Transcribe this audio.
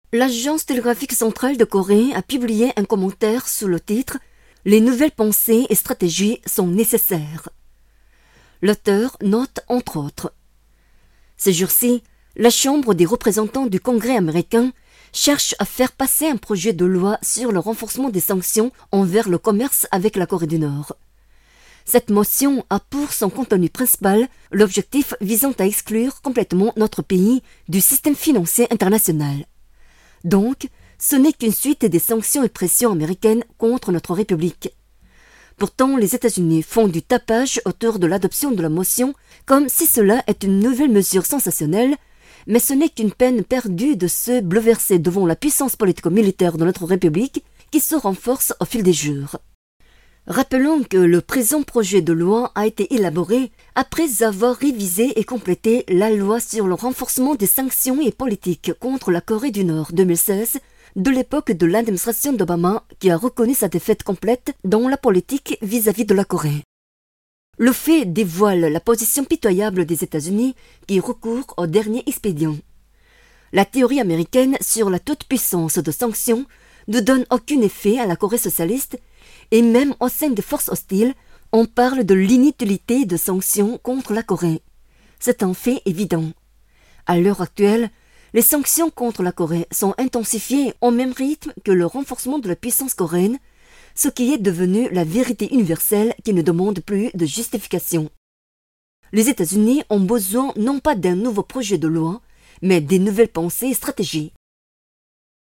L'Agence télégraphique centrale de Corée a publié un commentaire sous le titre « Les nouvelles pensées et stratégies sont nécessaires ». L'auteur note entre autres: ces jours-ci, la Chambre des représentants du Congrès américain cherche à faire passer un projet de loi sur le renforcement des sanctions envers le commerce avec la Corée du Nord. Cette motion a pour son contenu principal l'objectif visant à exclure complètement notre pays du système financier international. Donc, ce n'est qu'une suite des sanctions et pressions américaines contre notre République. Pourtant, les États-Unis font du tapage autour de l'adoption de la motion comme si cela est une nouvelle mesure sensationnelle, mais ce n'est qu'une peine perdue de se bouleverser devant la puissance politico-militaire de notre République qui se renforce au fil des jours. Rappelons que le présent projet de loi a été élaboré après avoir révisé et complété la loi sur le renforcement des sanctions et politiques contre la Corée du Nord 2016 de l'époque de l'administration d'Obama qui a reconnu sa défaite complète dans la politique vis-à-vis de la Corée. Le fait dévoile la position pitoyable des États-Unis qui recourent au dernier expédient. La théorie américaine sur la toute-puissance de sanctions ne donne aucun effet à la Corée socialiste et même au sein des forces hostiles, on parle de l'inutilité de sanctions contre la Corée. C'est un fait évident. À l'heure actuelle, les sanctions contre la Corée sont intensifiées au même rythme que le renforcement de la puissance coréenne, ce qui est devenu la vérité universelle qui ne demande plus de justification. Les États-Unis ont besoin non pas d'un nouveau projet de loi, mais des nouvelles pensées et stratégies.